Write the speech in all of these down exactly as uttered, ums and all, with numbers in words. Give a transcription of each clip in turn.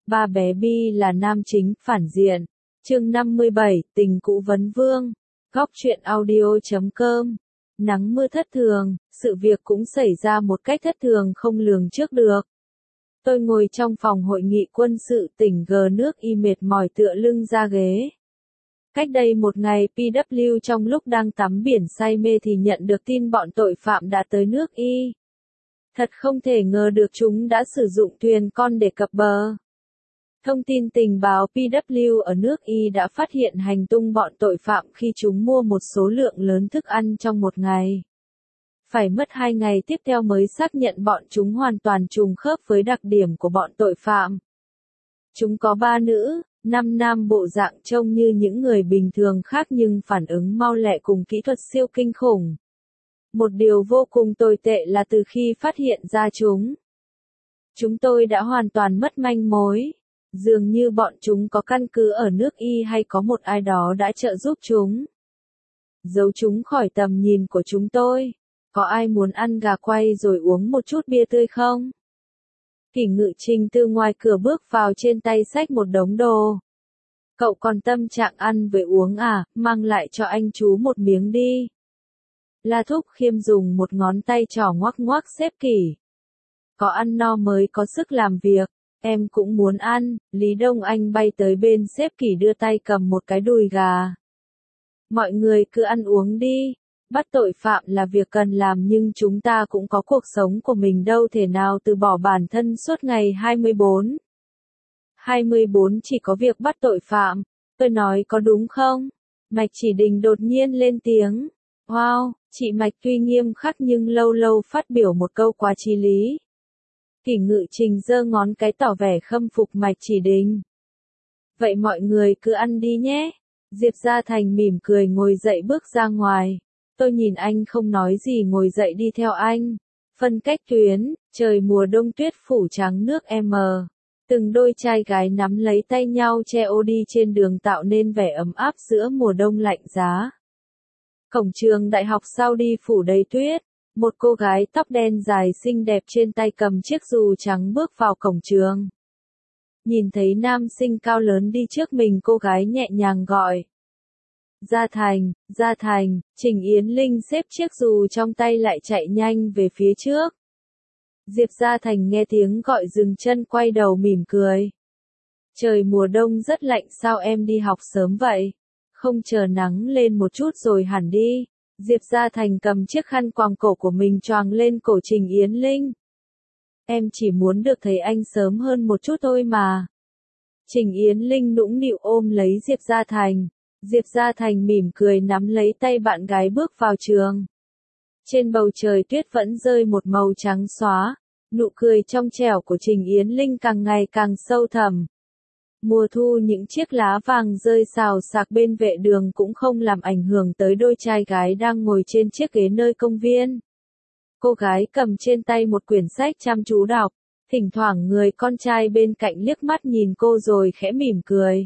Ba bé Bi là nam chính phản diện. Chương năm mươi bảy, tình cũ vấn vương. Góc truyện audio chấm com. Nắng mưa thất thường, sự việc cũng xảy ra một cách thất thường không lường trước được. Tôi ngồi trong phòng hội nghị quân sự tỉnh G nước Y mệt mỏi tựa lưng ra ghế. Cách đây một ngày pê vê kép trong lúc đang tắm biển say mê thì nhận được tin bọn tội phạm đã tới nước Y. Thật không thể ngờ được chúng đã sử dụng thuyền con để cập bờ. Thông tin tình báo pê vê kép ở nước Y đã phát hiện hành tung bọn tội phạm khi chúng mua một số lượng lớn thức ăn trong một ngày. Phải mất hai ngày tiếp theo mới xác nhận bọn chúng hoàn toàn trùng khớp với đặc điểm của bọn tội phạm. Chúng có ba nữ, năm nam bộ dạng trông như những người bình thường khác nhưng phản ứng mau lẹ cùng kỹ thuật siêu kinh khủng. Một điều vô cùng tồi tệ là từ khi phát hiện ra chúng, chúng tôi đã hoàn toàn mất manh mối. Dường như bọn chúng có căn cứ ở nước Y hay có một ai đó đã trợ giúp chúng. Giấu chúng khỏi tầm nhìn của chúng tôi. Có ai muốn ăn gà quay rồi uống một chút bia tươi không? Kỷ Ngự Trình từ ngoài cửa bước vào trên tay xách một đống đồ. Cậu còn tâm trạng ăn với uống à, mang lại cho anh chú một miếng đi. La Thúc Khiêm dùng một ngón tay trỏ ngoắc ngoắc xếp Kỷ. Có ăn no mới có sức làm việc. Em cũng muốn ăn. Lý Đông Anh bay tới bên xếp Kỷ đưa tay cầm một cái đùi gà. Mọi người cứ ăn uống đi. Bắt tội phạm là việc cần làm nhưng chúng ta cũng có cuộc sống của mình đâu thể nào từ bỏ bản thân suốt ngày hai mươi bốn. hai mươi bốn chỉ có việc bắt tội phạm. Tôi nói có đúng không? Mạch Chỉ Đình đột nhiên lên tiếng. Wow, chị Mạch tuy nghiêm khắc nhưng lâu lâu phát biểu một câu quá chí lý. Kỷ Ngự Trình giơ ngón cái tỏ vẻ khâm phục Mạch Chỉ Đình. Vậy mọi người cứ ăn đi nhé. Diệp Gia Thành mỉm cười ngồi dậy bước ra ngoài. Tôi nhìn anh không nói gì ngồi dậy đi theo anh. Phân cách tuyến, trời mùa đông tuyết phủ trắng nước M. Từng đôi trai gái nắm lấy tay nhau che ô đi trên đường tạo nên vẻ ấm áp giữa mùa đông lạnh giá. Cổng trường đại học Saudi phủ đầy tuyết. Một cô gái tóc đen dài xinh đẹp trên tay cầm chiếc dù trắng bước vào cổng trường. Nhìn thấy nam sinh cao lớn đi trước mình cô gái nhẹ nhàng gọi. Gia Thành, Gia Thành, Trình Yến Linh xếp chiếc dù trong tay lại chạy nhanh về phía trước. Diệp Gia Thành nghe tiếng gọi dừng chân quay đầu mỉm cười. Trời mùa đông rất lạnh sao em đi học sớm vậy? Không chờ nắng lên một chút rồi hẳn đi. Diệp Gia Thành cầm chiếc khăn quàng cổ của mình choàng lên cổ Trình Yến Linh. Em chỉ muốn được thấy anh sớm hơn một chút thôi mà. Trình Yến Linh nũng nịu ôm lấy Diệp Gia Thành. Diệp Gia Thành mỉm cười nắm lấy tay bạn gái bước vào trường. Trên bầu trời tuyết vẫn rơi một màu trắng xóa. Nụ cười trong trẻo của Trình Yến Linh càng ngày càng sâu thẳm. Mùa thu những chiếc lá vàng rơi xào xạc bên vệ đường cũng không làm ảnh hưởng tới đôi trai gái đang ngồi trên chiếc ghế nơi công viên. Cô gái cầm trên tay một quyển sách chăm chú đọc. Thỉnh thoảng người con trai bên cạnh liếc mắt nhìn cô rồi khẽ mỉm cười.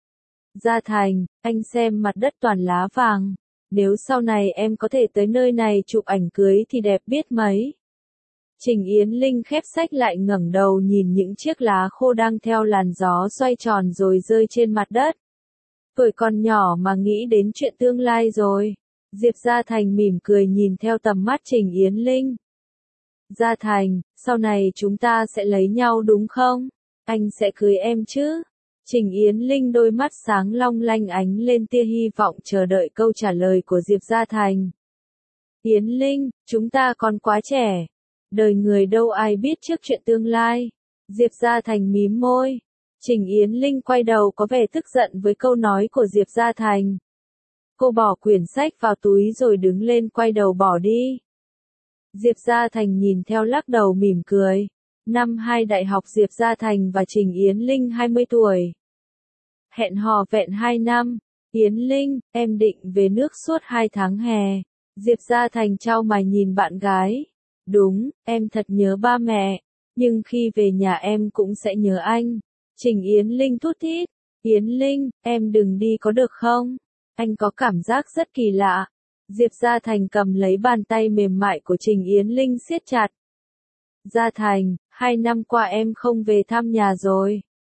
Gia Thành, anh xem mặt đất toàn lá vàng. Nếu sau này em có thể tới nơi này chụp ảnh cưới thì đẹp biết mấy. Trình Yến Linh khép sách lại ngẩng đầu nhìn những chiếc lá khô đang theo làn gió xoay tròn rồi rơi trên mặt đất. Tuổi còn nhỏ mà nghĩ đến chuyện tương lai rồi. Diệp Gia Thành mỉm cười nhìn theo tầm mắt Trình Yến Linh. Gia Thành, sau này chúng ta sẽ lấy nhau đúng không? Anh sẽ cưới em chứ? Trình Yến Linh đôi mắt sáng long lanh ánh lên tia hy vọng chờ đợi câu trả lời của Diệp Gia Thành. Yến Linh, chúng ta còn quá trẻ. Đời người đâu ai biết trước chuyện tương lai. Diệp Gia Thành mím môi. Trình Yến Linh quay đầu có vẻ tức giận với câu nói của Diệp Gia Thành. Cô bỏ quyển sách vào túi rồi đứng lên quay đầu bỏ đi. Diệp Gia Thành nhìn theo lắc đầu mỉm cười. Năm hai đại học Diệp Gia Thành và Trình Yến Linh hai mươi tuổi. Hẹn hò vẹn hai năm. Yến Linh, em định về nước suốt hai tháng hè. Diệp Gia Thành chau mày nhìn bạn gái. Đúng, em thật nhớ ba mẹ. Nhưng khi về nhà em cũng sẽ nhớ anh. Trình Yến Linh thút thít. Yến Linh, em đừng đi có được không? Anh có cảm giác rất kỳ lạ. Diệp Gia Thành cầm lấy bàn tay mềm mại của Trình Yến Linh siết chặt. Gia Thành, hai năm qua em không về thăm nhà rồi.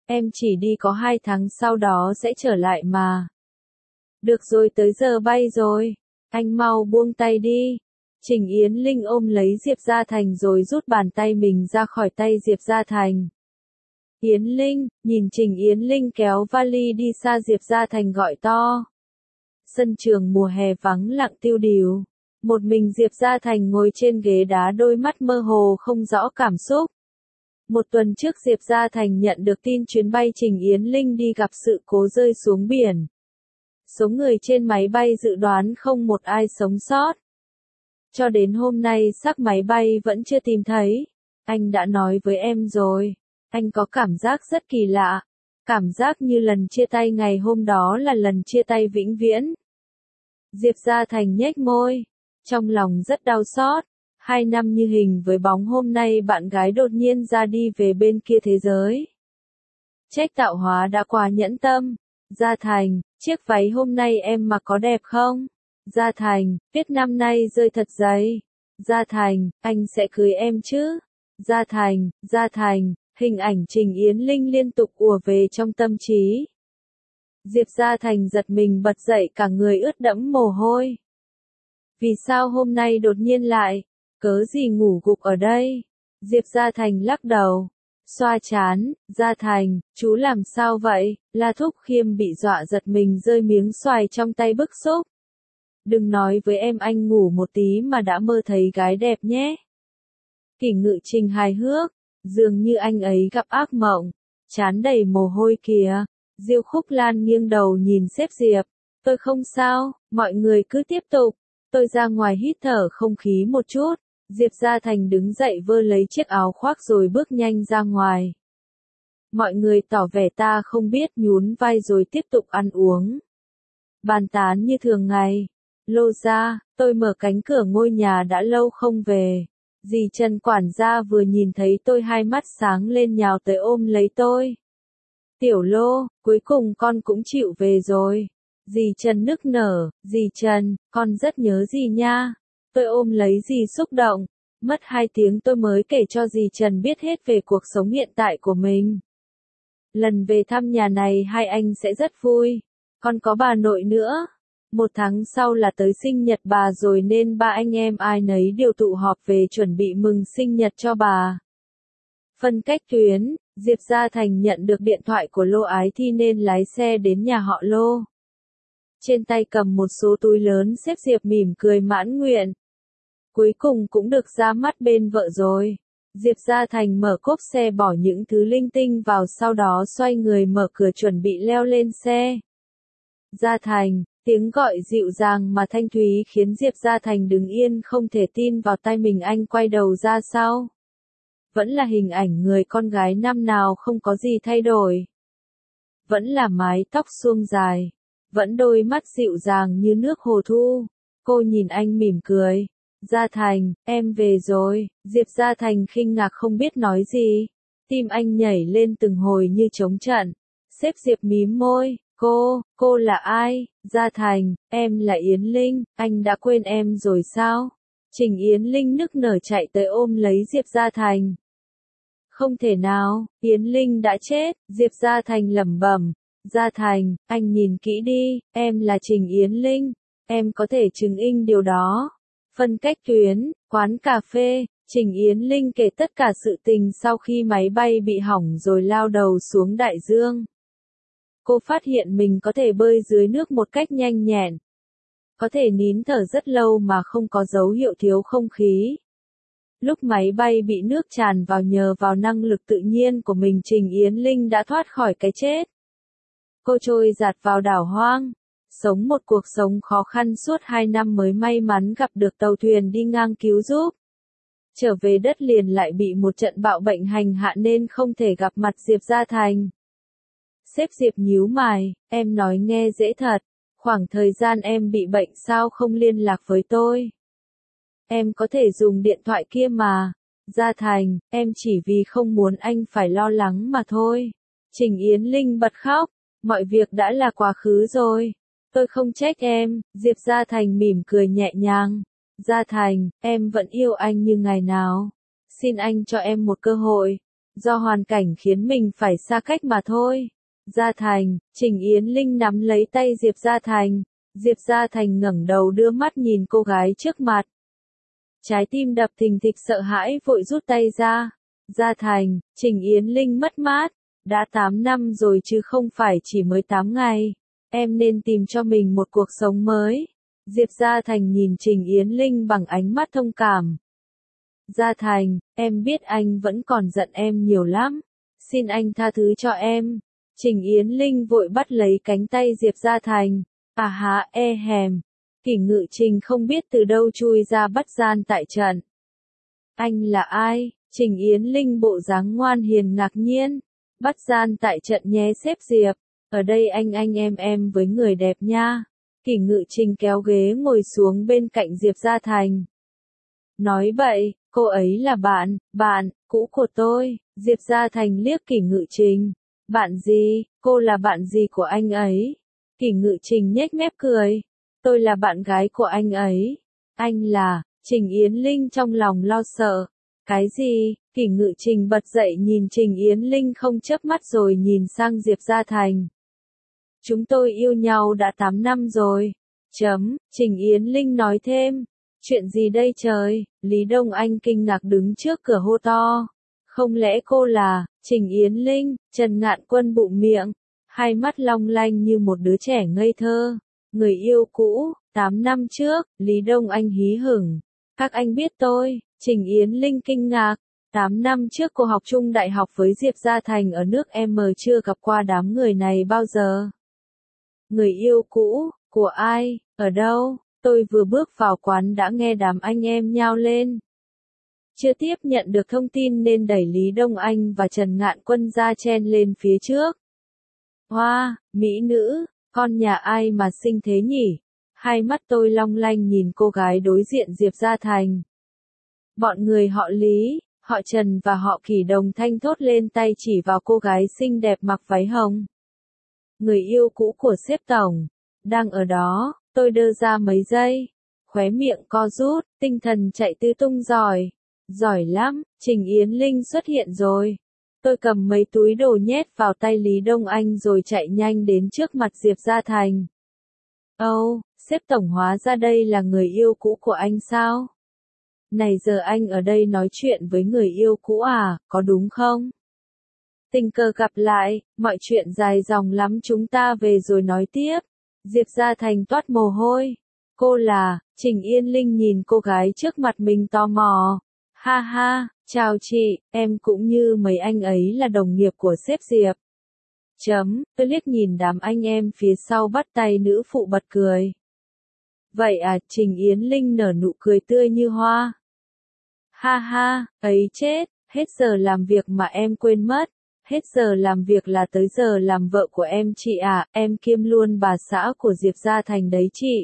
em chỉ đi có hai tháng sau đó sẽ trở lại mà. Được rồi, tới giờ bay rồi. Anh mau buông tay đi. Trình Yến Linh ôm lấy Diệp Gia Thành rồi rút bàn tay mình ra khỏi tay Diệp Gia Thành. Yến Linh, nhìn Trình Yến Linh kéo vali đi xa, Diệp Gia Thành gọi to. Sân trường mùa hè vắng lặng tiêu điều. Một mình Diệp Gia Thành ngồi trên ghế đá, đôi mắt mơ hồ không rõ cảm xúc. Một tuần trước Diệp Gia Thành nhận được tin chuyến bay Trình Yến Linh đi gặp sự cố rơi xuống biển. Số người trên máy bay dự đoán không một ai sống sót. Cho đến hôm nay xác máy bay vẫn chưa tìm thấy. Anh đã nói với em rồi. Anh có cảm giác rất kỳ lạ. Cảm giác như lần chia tay ngày hôm đó là lần chia tay vĩnh viễn. Diệp Gia Thành nhếch môi. Trong lòng rất đau xót. Hai năm như hình với bóng, hôm nay bạn gái đột nhiên ra đi về bên kia thế giới. Trách tạo hóa đã quá nhẫn tâm. Gia Thành, chiếc váy hôm nay em mặc có đẹp không? Gia Thành, biết năm nay rơi thật dày. Gia Thành, anh sẽ cưới em chứ? Gia Thành, Gia Thành, hình ảnh Trình Yến Linh liên tục ùa về trong tâm trí. Diệp Gia Thành giật mình bật dậy, cả người ướt đẫm mồ hôi. Vì sao hôm nay đột nhiên lại? Cớ gì ngủ gục ở đây? Diệp Gia Thành lắc đầu. Xoa chán. Gia Thành, chú làm sao vậy? La Thúc Khiêm bị dọa giật mình, rơi miếng xoài trong tay bức xúc. Đừng nói với em anh ngủ một tí mà đã mơ thấy gái đẹp nhé. Kỷ Ngự Trình hài hước. Dường như anh ấy gặp ác mộng. Chán đầy mồ hôi kìa. Diêu Khúc Lan nghiêng đầu nhìn sếp Diệp. Tôi không sao, mọi người cứ tiếp tục. Tôi ra ngoài hít thở không khí một chút. Diệp Gia Thành đứng dậy vơ lấy chiếc áo khoác rồi bước nhanh ra ngoài. Mọi người tỏ vẻ ta không biết, nhún vai rồi tiếp tục ăn uống. Bàn tán như thường ngày. Lô gia, tôi mở cánh cửa ngôi nhà đã lâu không về. Dì Trần quản gia vừa nhìn thấy tôi hai mắt sáng lên, nhào tới ôm lấy tôi. Tiểu Lô, cuối cùng con cũng chịu về rồi. Dì Trần nức nở, dì Trần, con rất nhớ dì nha. Tôi ôm lấy dì xúc động. Mất hai tiếng tôi mới kể cho dì Trần biết hết về cuộc sống hiện tại của mình. Lần về thăm nhà này hai anh sẽ rất vui. Còn có bà nội nữa. Một tháng sau là tới sinh nhật bà rồi nên ba anh em ai nấy đều tụ họp về chuẩn bị mừng sinh nhật cho bà. Phân cách tuyến, Diệp Gia Thành nhận được điện thoại của Lô Ái Thi nên lái xe đến nhà họ Lô. Trên tay cầm một số túi lớn, sếp Diệp mỉm cười mãn nguyện. Cuối cùng cũng được ra mắt bên vợ rồi. Diệp Gia Thành mở cốp xe, bỏ những thứ linh tinh vào, sau đó xoay người mở cửa chuẩn bị leo lên xe. Gia Thành, tiếng gọi dịu dàng mà thanh thúy khiến Diệp Gia Thành đứng yên không thể tin vào tai mình. Anh quay đầu ra sau. Vẫn là hình ảnh người con gái năm nào không có gì thay đổi. Vẫn là mái tóc suông dài. Vẫn đôi mắt dịu dàng như nước hồ thu. Cô nhìn anh mỉm cười. Gia Thành, em về rồi. Diệp Gia Thành khinh ngạc không biết nói gì. Tim anh nhảy lên từng hồi như trống trận. Sếp Diệp mím môi. Cô, cô là ai? Gia Thành, em là Yến Linh, anh đã quên em rồi sao? Trình Yến Linh nức nở chạy tới ôm lấy Diệp Gia Thành. Không thể nào, Yến Linh đã chết. Diệp Gia Thành lẩm bẩm. Gia Thành, anh nhìn kỹ đi, em là Trình Yến Linh. Em có thể chứng minh điều đó. Phân cách tuyến, quán cà phê, Trình Yến Linh kể tất cả sự tình sau khi máy bay bị hỏng rồi lao đầu xuống đại dương. Cô phát hiện mình có thể bơi dưới nước một cách nhanh nhẹn. Có thể nín thở rất lâu mà không có dấu hiệu thiếu không khí. Lúc máy bay bị nước tràn vào, nhờ vào năng lực tự nhiên của mình, Trình Yến Linh đã thoát khỏi cái chết. Cô trôi dạt vào đảo hoang. Sống một cuộc sống khó khăn suốt hai năm mới may mắn gặp được tàu thuyền đi ngang cứu giúp. Trở về đất liền lại bị một trận bạo bệnh hành hạ nên không thể gặp mặt Diệp Gia Thành. Sếp Diệp nhíu mày, em nói nghe dễ thật. Khoảng thời gian em bị bệnh sao không liên lạc với tôi? Em có thể dùng điện thoại kia mà. Gia Thành, em chỉ vì không muốn anh phải lo lắng mà thôi. Trình Yến Linh bật khóc. Mọi việc đã là quá khứ rồi. Tôi không trách em. Diệp Gia Thành mỉm cười nhẹ nhàng. Gia Thành, em vẫn yêu anh như ngày nào. Xin anh cho em một cơ hội. do hoàn cảnh khiến mình phải xa cách mà thôi. Gia Thành, Trình Yến Linh nắm lấy tay Diệp Gia Thành. Diệp Gia Thành ngẩng đầu đưa mắt nhìn cô gái trước mặt. Trái tim đập thình thịch sợ hãi vội rút tay ra. Gia Thành, Trình Yến Linh mất mát. Đã tám năm rồi chứ không phải chỉ mới tám ngày. Em nên tìm cho mình một cuộc sống mới. Diệp Gia Thành nhìn Trình Yến Linh bằng ánh mắt thông cảm. Gia Thành, em biết anh vẫn còn giận em nhiều lắm. Xin anh tha thứ cho em. Trình Yến Linh vội bắt lấy cánh tay Diệp Gia Thành. À há e hèm. Kỷ Ngự Trình không biết từ đâu chui ra bắt gian tại trận. Anh là ai? Trình Yến Linh bộ dáng ngoan hiền ngạc nhiên. Bắt gian tại trận nhé sếp Diệp. Ở đây anh anh em em với người đẹp nha. Kỷ Ngự Trình kéo ghế ngồi xuống bên cạnh Diệp Gia Thành. Nói bậy, cô ấy là bạn, bạn, cũ của tôi. Diệp Gia Thành liếc Kỷ Ngự Trình. Bạn gì, cô là bạn gì của anh ấy? Kỷ Ngự Trình nhếch mép cười. Tôi là bạn gái của anh ấy. Anh là, Trình Yến Linh trong lòng lo sợ. Cái gì? Kỷ Ngự Trình bật dậy nhìn Trình Yến Linh không chớp mắt rồi nhìn sang Diệp Gia Thành. Chúng tôi yêu nhau đã tám năm rồi. Chấm, Trình Yến Linh nói thêm. Chuyện gì đây trời? Lý Đông Anh kinh ngạc đứng trước cửa hô to. Không lẽ cô là, Trình Yến Linh? Trần Ngạn Quân bụm miệng. Hai mắt long lanh như một đứa trẻ ngây thơ. Người yêu cũ, tám năm trước, Lý Đông Anh hí hửng. Các anh biết tôi, Trình Yến Linh kinh ngạc. tám năm trước cô học chung đại học với Diệp Gia Thành ở nước em chưa gặp qua đám người này bao giờ. Người yêu cũ, của ai, ở đâu? Tôi vừa bước vào quán đã nghe đám anh em nhao lên. Chưa tiếp nhận được thông tin nên đẩy Lý Đông Anh và Trần Ngạn Quân ra chen lên phía trước. Hoa, mỹ nữ, con nhà ai mà xinh thế nhỉ? Hai mắt tôi long lanh nhìn cô gái đối diện Diệp Gia Thành. Bọn người họ Lý, họ Trần và họ Kỷ đồng thanh thốt lên tay chỉ vào cô gái xinh đẹp mặc váy hồng. Người yêu cũ của sếp tổng, đang ở đó, tôi đơ ra mấy giây. Khóe miệng co rút, tinh thần chạy tứ tung giỏi. Giỏi lắm, Trình Yến Linh xuất hiện rồi. Tôi cầm mấy túi đồ nhét vào tay Lý Đông Anh rồi chạy nhanh đến trước mặt Diệp Gia Thành. Âu, oh, sếp tổng hóa ra đây là người yêu cũ của anh sao? Này giờ anh ở đây nói chuyện với người yêu cũ à, có đúng không? Tình cờ gặp lại, mọi chuyện dài dòng lắm chúng ta về rồi nói tiếp. Diệp Gia Thành toát mồ hôi. Cô là, Trình Yến Linh nhìn cô gái trước mặt mình tò mò. Ha ha, chào chị, em cũng như mấy anh ấy là đồng nghiệp của sếp Diệp. Chấm, tôi liếc nhìn đám anh em phía sau bắt tay nữ phụ bật cười. Vậy à, Trình Yến Linh nở nụ cười tươi như hoa. Ha ha, ấy chết, hết giờ làm việc mà em quên mất. Hết giờ làm việc là tới giờ làm vợ của em chị à, em kiêm luôn bà xã của Diệp Gia Thành đấy chị.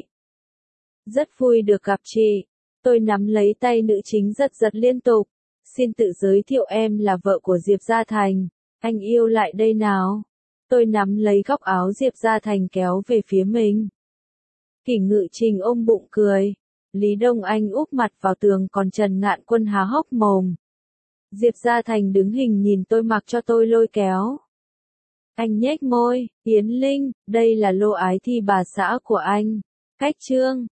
Rất vui được gặp chị. Tôi nắm lấy tay nữ chính giật giật liên tục. Xin tự giới thiệu em là vợ của Diệp Gia Thành. Anh yêu lại đây nào. Tôi nắm lấy góc áo Diệp Gia Thành kéo về phía mình. Kỷ Ngự Trình ôm bụng cười. Lý Đông Anh úp mặt vào tường còn Trần Ngạn Quân há hốc mồm. Diệp Gia Thành đứng hình nhìn tôi mặc cho tôi lôi kéo. Anh nhếch môi, Yến Linh, đây là lô ái thi bà xã của anh. Cách chương.